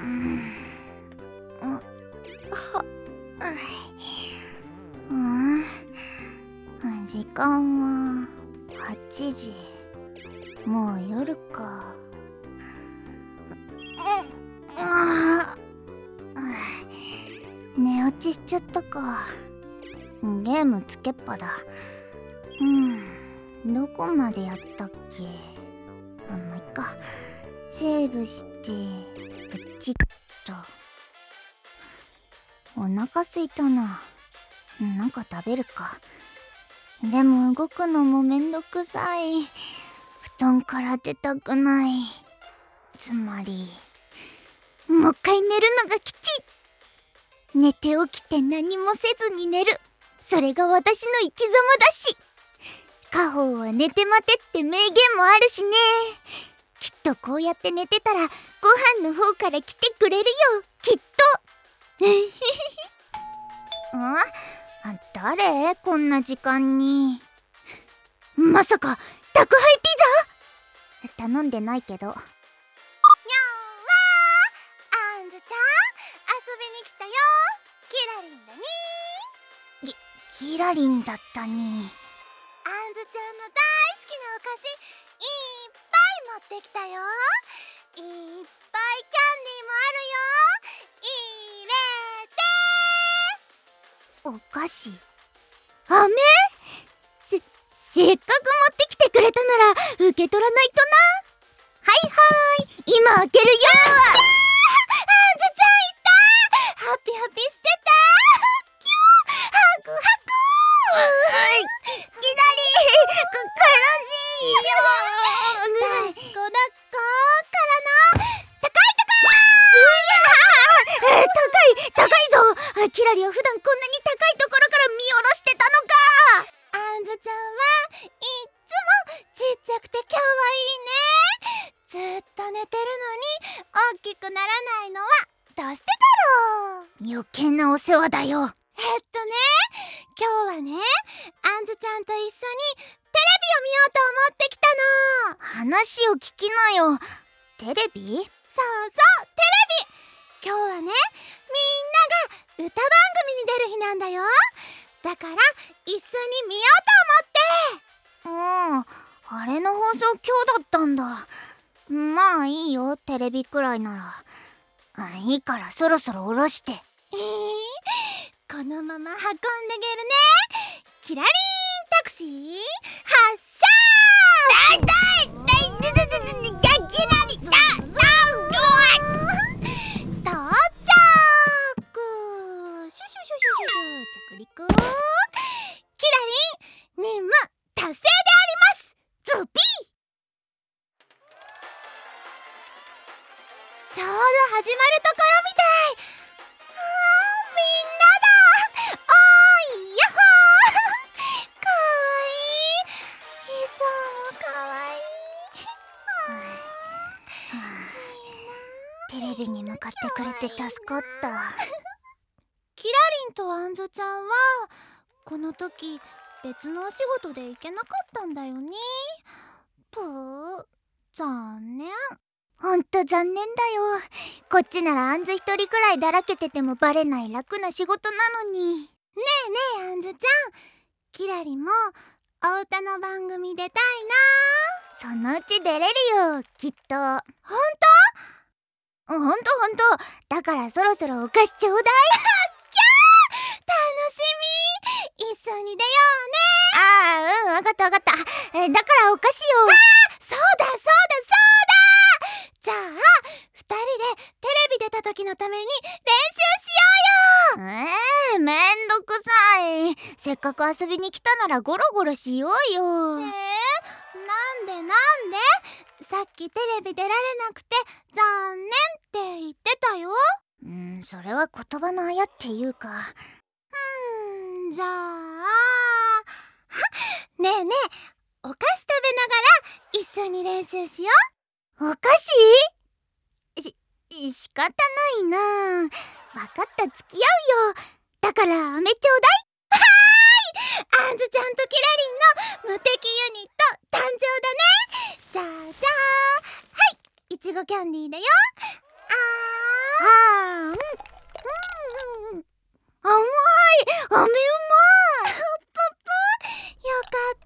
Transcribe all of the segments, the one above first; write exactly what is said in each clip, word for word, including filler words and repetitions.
んはうん時間ははちじ。もう夜か。寝落ちしちゃったか。ゲームつけっぱだ。うんどこまでやったっけ。あんまいっか。セーブしてプチッと。お腹すいたな。なんか食べるか。でも動くのもめんどくさい。布団から出たくない。つまりもう一回寝るのが吉。寝て起きて何もせずに寝る。それが私の生き様だし。家宝は寝て待てって名言もあるしね。きっとこうやって寝てたらご飯の方から来てくれるよ、きっと。あ、誰こんな時間に。まさか宅配ピザ。頼んでないけど。にゃんわー、あんずちゃん遊びに来たよ。キラリンだにー。き、キラリンだったに。あんずちゃんの大好きなお菓子いっぱい持ってきたよ。いっぱいキャンディーもあるよ。入れて。お菓子。飴？せ、せっかく持ってきてくれたなら受け取らないとな。はいはーい、今開けるよ。やったー！あんずちゃんいたー。ハピハピしてたー。キュー、ハクハクー。き、きなりく、苦しいよ。抱っこ抱っこからの高い高い。うやー、高い高いぞ。キラリは普段こんなに高いところから見下ろしてたのか。あんずちゃんはいっつもちっちゃくて可愛いね。ずっと寝てるのに大きくならないのはどうしてだろう。余計なお世話だよ。えっとね、今日はね、あんずちゃんと一緒にテレビを見ようと思ってきたの。話を聞きなよ。テレビ？そうそう、テレビ。今日はね、みんなが歌番組に出る日なんだよ。だから一緒に見ようと思って。うん、あれの放送今日だったんだ。まあいいよ、テレビくらいなら。あ、いいからそろそろ下ろして。えー、このまま運んでげるね。キラリンタクシー発車。だいだいだいだいだいだいだいだいキラリンだだ到着。シュシュシュシュシュ着陸。キラリン任務達成であります。ズピー。ちょうど始まるところみたい。あー、みんなだ。おーい、やっほー。かわいい。衣装もかわいい。テレビに向かってくれて助かった。キラリンとあんずちゃんはこの時別のお仕事で行けなかったんだよね。ぷー、残念。ほんと残念だよ。こっちならあんず一人くらいだらけててもバレない楽な仕事なのに。ねえねえあんずちゃん、キラリもお歌の番組出たいな。そのうち出れるよ、きっと。ほんと？ほんとほんと。だからそろそろお菓子ちょうだい。キャー、楽しみ。一緒に出ようね。ああ、うん、わかったわかった。え、だからお菓子を。ああ、そうだそうだそうだ。じゃあふたりでテレビ出た時のために練習しようよ。えー、めんどくさい。せっかく遊びに来たならゴロゴロしようよ。えー、なんでなんで。さっきテレビ出られなくて残念って言ってたよ。うん、それは言葉のあやっていうか。うーん、じゃあねえねえ、お菓子食べながら一緒に練習しよう。お菓子？し、仕方ないな。わかった、付き合うよ。だから飴ちょうだい。はーい、あんずちゃんとキラリンの無敵ユニット誕生だね。じゃあじゃあ、はい、いちごキャンディーだよ。あーあー、うん、うん、甘い、飴うまい。ぷぷ、よかった。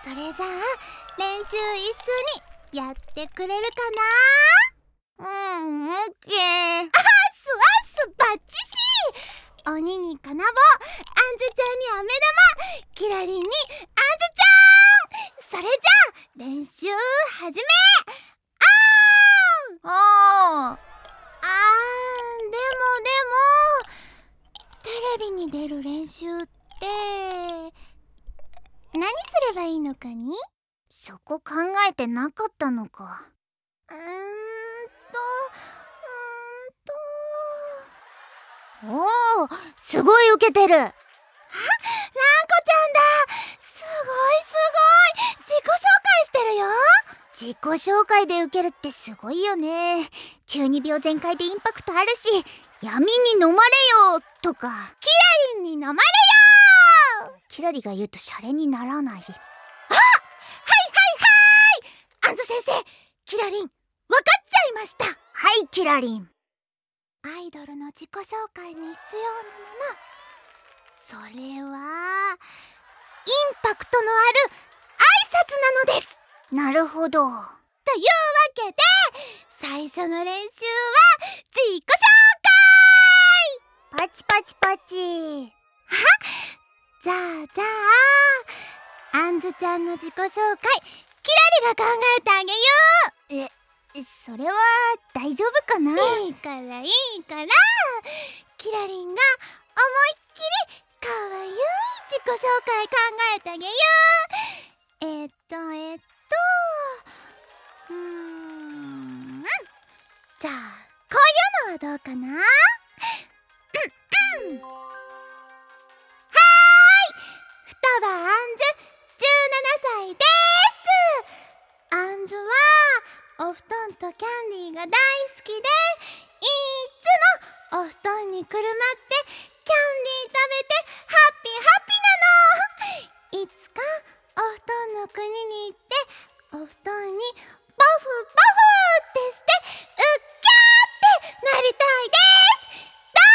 それじゃあ練習一緒にやってくれるかな？うん、オッケー。あっすわっす、バッチシ。鬼に金棒、あんずちゃんに飴玉、キラリンにあんずちゃん。それじゃあ練習始め。あーあーあーでもでもテレビに出る練習って何すればいいのかに？そこ考えてなかったのか。うーんとうーんとおお、すごいウケてる。あ、ランコちゃんだ。すごいすごい、自己紹介してるよ。自己紹介でウケるってすごいよね。中二病全開でインパクトあるし、闇に飲まれよとかキラリンに飲まれよ。キラリが言うとシャレにならない。あ、はいはいはい、アンズ先生、キラリンわかっちゃいました。はい、キラリン。アイドルの自己紹介に必要なもの、それはインパクトのある挨拶なのです。なるほど。というわけで最初の練習は自己紹介。パチパチパチ。あ、じゃあじゃああんずちゃんの自己紹介、キラリが考えてあげよう。え、それは大丈夫かな？いいからいいから、キラリンが思いっきりかわいい自己紹介考えてあげよう。えっとえっとうーんじゃあこういうのはどうかな？うんうん。はーい、双葉あんずじゅうななさいです。あんずはお布団とキャンディーが大好きで、いつもお布団にくるまってキャンディー食べてハッピーハッピーなの。いつかお布団の国に行ってお布団にバフバフってしてうっきゃーってなりたいです。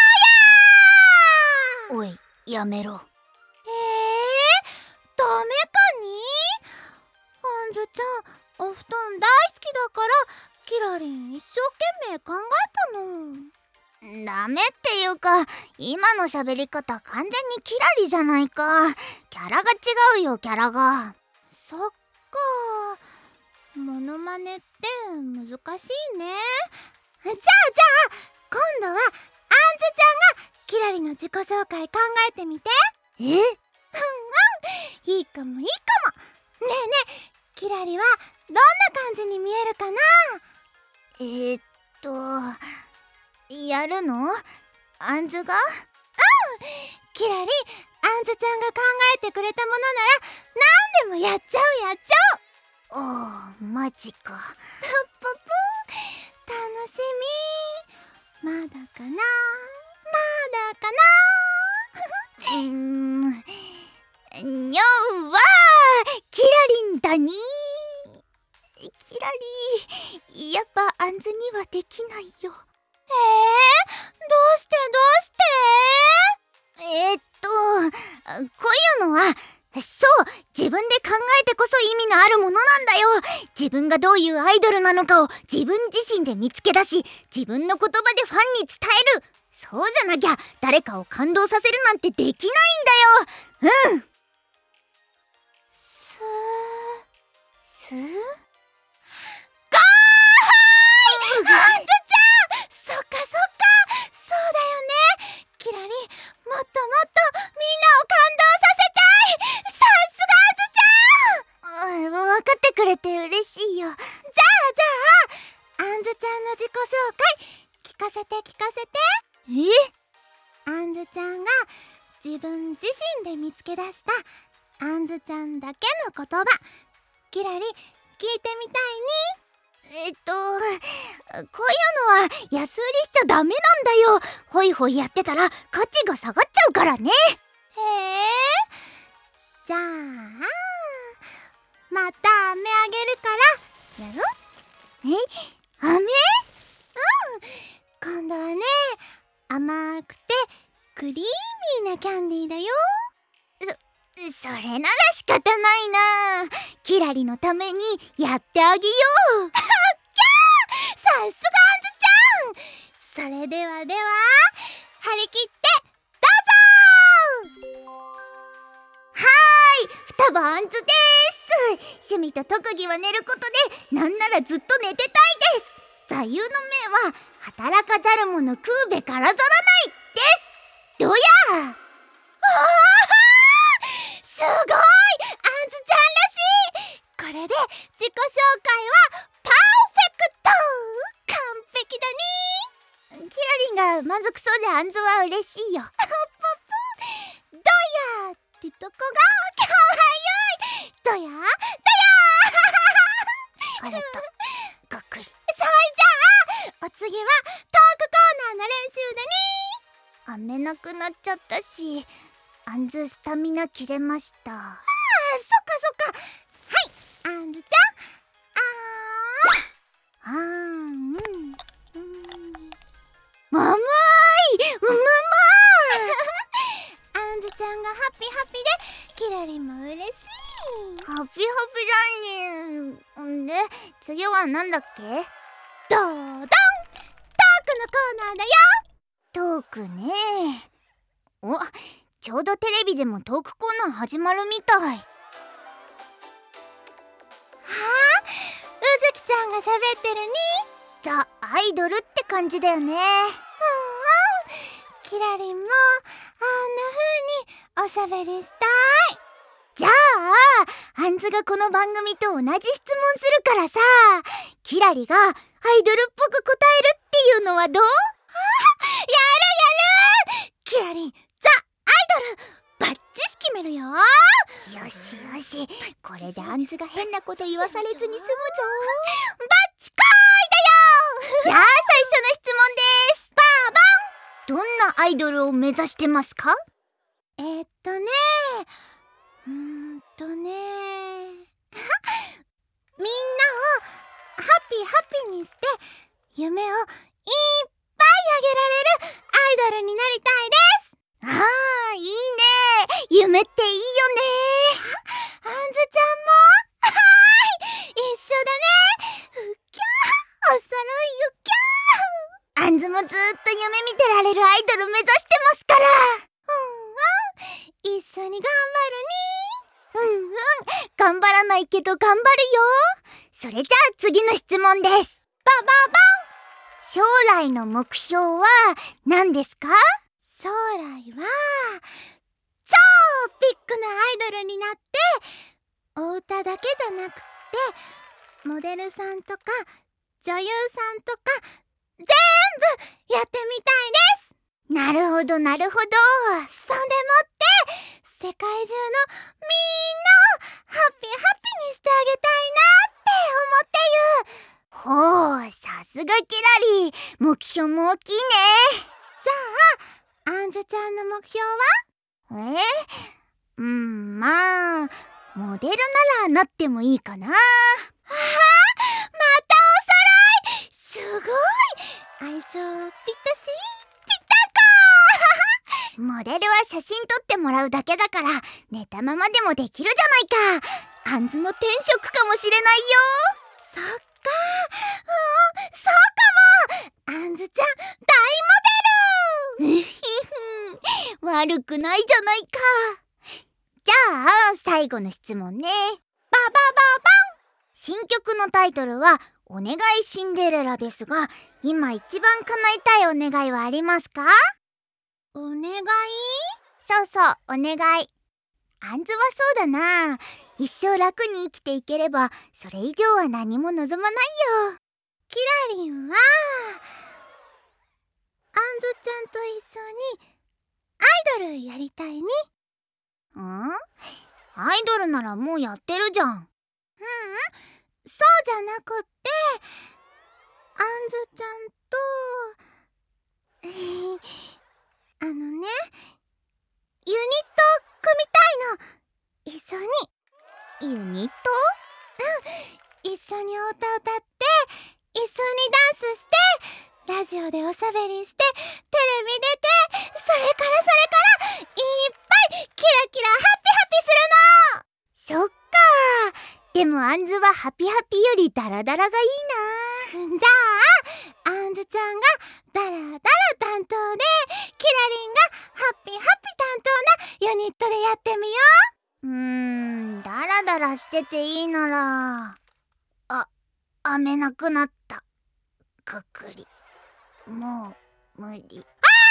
どうやー。おい、やめろ。えー、ダメかに？あんずちゃんお布団大好きだからキラリン一生懸命考えたの。ダメっていうか、今の喋り方完全にキラリじゃないか。キャラが違うよ、キャラが。そっか、モノマネって難しいね。じゃあじゃあ今度はあんずちゃんがキラリの自己紹介考えてみて。え？うんうん、いいかもいいかも。ねえねえ、キラリはどんな感じに見えるかな？えー、っとやるの？あんずが？うん、キラリ、あんずちゃんが考えてくれたものなら何でもやっちゃうやっちゃう。ああ、マジか。ぽぽ、楽しみ。まだかなまだかな。うーん、にょうはキラリンだに。キラリ、やっぱあんずにはできないよ。えー、どうしてどうして？えー、っとこういうのは、そう、自分で考えてこそ意味のあるものなんだよ。自分がどういうアイドルなのかを自分自身で見つけ出し、自分の言葉でファンに伝える。そうじゃなきゃ誰かを感動させるなんてできないんだよ。うん。すーすーゴーはい、あんずちゃん、そっかそっか、そうだよね。キラリ、もっともっとみんなを感動させたい。さすがあんずちゃん。うん、分かってくれて嬉しいよ。じゃあじゃああんずちゃんの自己紹介聞かせて聞かせて。え？あんずちゃんが自分自身で見つけ出したあんずちゃんだけの言葉、キラリ聞いてみたいに。えっとこういうのは安売りしちゃダメなんだよ。ホイホイやってたら価値が下がっちゃうからね。へえ、じゃあまた飴あげるからやろ。え、飴？うん、こ甘くてクリーミーなキャンディーだよ。そ、それなら仕方ないな。キラリのためにやってあげよう。キャー、さすがあんずちゃん。それではでは張り切ってどうぞ。はーい、双葉あんずです。趣味と特技は寝ることで、なんならずっと寝てたいです。座右の銘は働かざる者食うべからざらないです。どや。あー、すごい、あんずちゃんらしい。これで自己紹介はパーフェクト。完璧だに。キラリンが満足そうであんずは嬉しいよ。ポポどやってとこがかわゆい。どやどや疲れた。ごっくり。そいじゃあお次はトークコーナーの練習だに。飴なくなっちゃったし、あんずスタミナ切れました。ああ、そっかそっか。はい、あんずちゃん。あーあー、うんうん甘い、うむまい。あんずちゃんがハッピーハッピーでキラリンも嬉しい。ハッピーハッピーだね。んで次はなんだっけ。ドドン、トークのコーナーだよ。トークね。お、ちょうどテレビでもトークコーナー始まるみたい。はあ、うずきちゃんが喋ってるに。ザ・アイドルって感じだよね。うんうん、キラリンもあんな風におしゃべりしたい。じゃああんずがこの番組と同じ質問するからさ、キラリがアイドルっぽく答えるっていうのはどう？あ、やるやる。キラリンザ・アイドルバッチシ決めるよ。よしよし、これであんずが変なこと言わされずに済むぞ。バッチコーイだよ。じゃあ最初の質問です。バーボン。どんなアイドルを目指してますか？えー、っとねうーんとねみんなをハッピーハッピーにして夢をいっぱいあげられるアイドルになりたいです。ああ、いいね。夢っていいよね。あんずちゃんもはーい、一緒だね。うっきゃー、おそろいよっきゃー。あんずもずーっと夢見てられるアイドル目指してますから。うんうん、一緒に頑張るに。うんうん、頑張らないけど頑張るよ。それじゃあ次の質問です。バババン。将来の目標は何ですか？将来は超ビッグなアイドルになって、お歌だけじゃなくってモデルさんとか女優さんとか全部やってみたいです。なるほどなるほど。そんでもって世界中のみんなをハッピーハッピーにしてあげたいなって思ってゆう。ほう、さすがキラリ。目標も大きいね。じゃああんずちゃんの目標は？えうん、まあモデルならなってもいいかな。ああ、またおそろい。すごい、相性ぴったしぴったか。モデルは写真撮ってもらうだけだから寝たままでもできるじゃないか。あんずの天職かもしれないよ。そっか、うん、そうかも。あんずちゃん大モデル。悪くないじゃないか。じゃあ最後の質問ね。ババババン。新曲のタイトルはお願いシンデレラですが、今一番叶えたいお願いはありますか？お願い？そうそう、お願い。あんずはそうだな。一生楽に生きていければそれ以上は何も望まないよ。キラリンはあんずちゃんと一緒にアイドルやりたいに。ん？アイドルならもうやってるじゃん。ううん、そうじゃなくって、あんずちゃんとえー、あのね、ユニット組みたいの。一緒に。ユニット？うん、一緒にお歌歌って一緒にダンスしてラジオでおしゃべりしてテレビ出て、それからそれからいっぱいキラキラハッピハピするの。そっかー。でもあんずはハピハピよりダラダラがいいな。じゃああんずちゃんがダラダラ担当で、キラリンがハッピハッピ担当なユニットでやってみよう。うーん、ダラダラしてていいなら、あ、編めなくなった。くくりもう無理。あー、ばばばばばばば、あんずち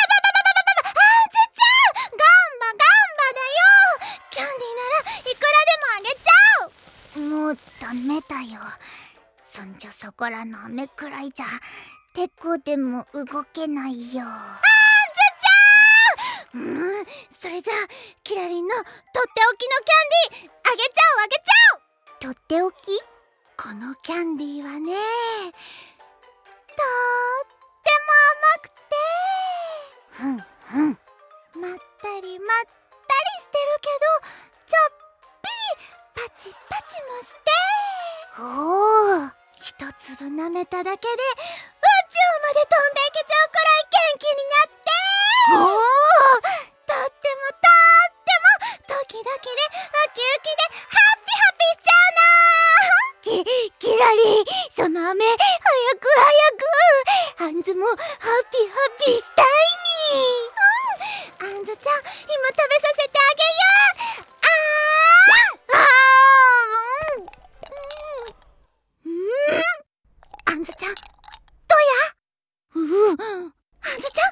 ゃん、ガンバガンバだよ。キャンディーならいくらでもあげちゃう。もうダメだよ。そんじょそこらの飴くらいじゃてこでも動けないよ。あんずちゃん、うん、それじゃあキラリンのとっておきのキャンディーあげちゃうあげちゃう。とっておき？このキャンディーはね、とっても甘くて、ふんふん、まったりまったりしてるけど、ちょっぴりパチパチもして、おお、一粒舐めただけで宇宙まで飛んでいけちゃうくらい元気になって、おお、とってもとってもドキドキでウキウキでハッピハピしちゃうの。き、キラリ、その飴早く早く、あんずもハッピハピしたいに。うん、あんずちゃん今食べさせてあげよう。あーあー、うん、うん、あんずちゃんどうや。うう、あんずちゃん、あんずちゃ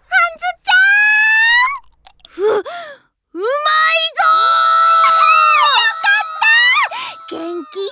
ん、う、うまいぞー。よかった、元気ひゃくまんばい、ひゃくまんばい、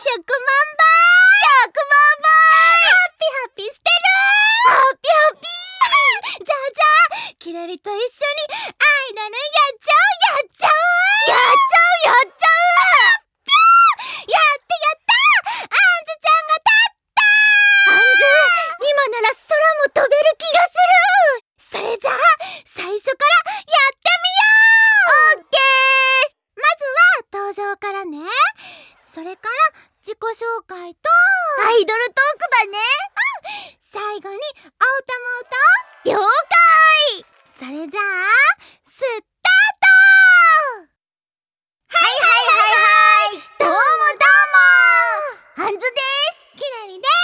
ハッピハピしてる。ハッピハピ。じゃあじゃあキラリと一緒にアイドルやっちゃうやっちゃうやっちゃうやっちゃう。ぴょー、やってやった、あんずちゃんが立った。あんず、今なら空も飛べる気がする。それじゃあ最初からやってみよう。オッケー。まずは登場からね。それから自己紹介とアイドルトークだね。うん、最後にお歌も歌おう。了解。それじゃあスタート。はいはいはいはい、どうもどうも、あんずです。キラリです。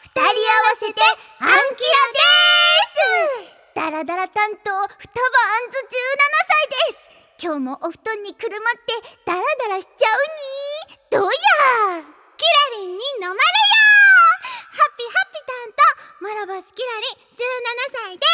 二人合わせてアンキラです。ダラダラ担当双葉あんずじゅうななさいです。今日もお布団にくるまってダラダラしちゃうに。どうや。キラリンに飲まれよ。ハッピハッピ担当諸星キラリじゅうななさいです。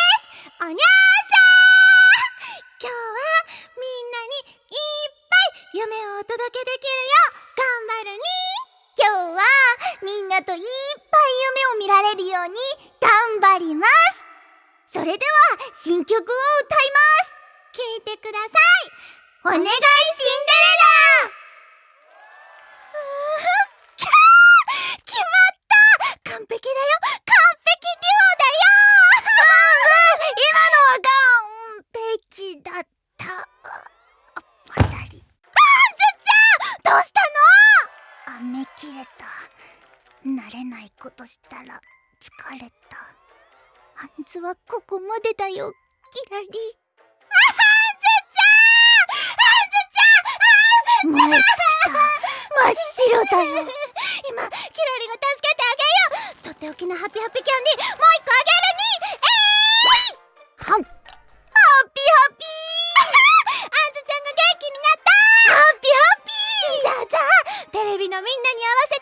おにゃーさー。今日はみんなにいっぱい夢をお届けできるよう頑張るに。今日はみんなといっぱい夢を見られるように頑張ります。それでは新曲を歌います。聴いてください。お願いシンデレラ。うー、キャー、決まった。完璧だよ、完璧デュオだよ。うんうん、今のは完璧だった。パタリ。あんずちゃんどうしたの。飴切れた。慣れないことしたら疲れた。あんずはここまでだよ、キラリ。あんずちゃん、あんずちゃん、あんずちゃん、燃え尽きた。真っ白だよ。今キラリが助けてあげよう。とっておきのハッピハピキャンディーもう一個あげるに。えーいはん、ハッピハピー。あんずちゃんが元気になった。ハッピハピー。じゃあじゃあテレビのみんなに合わせ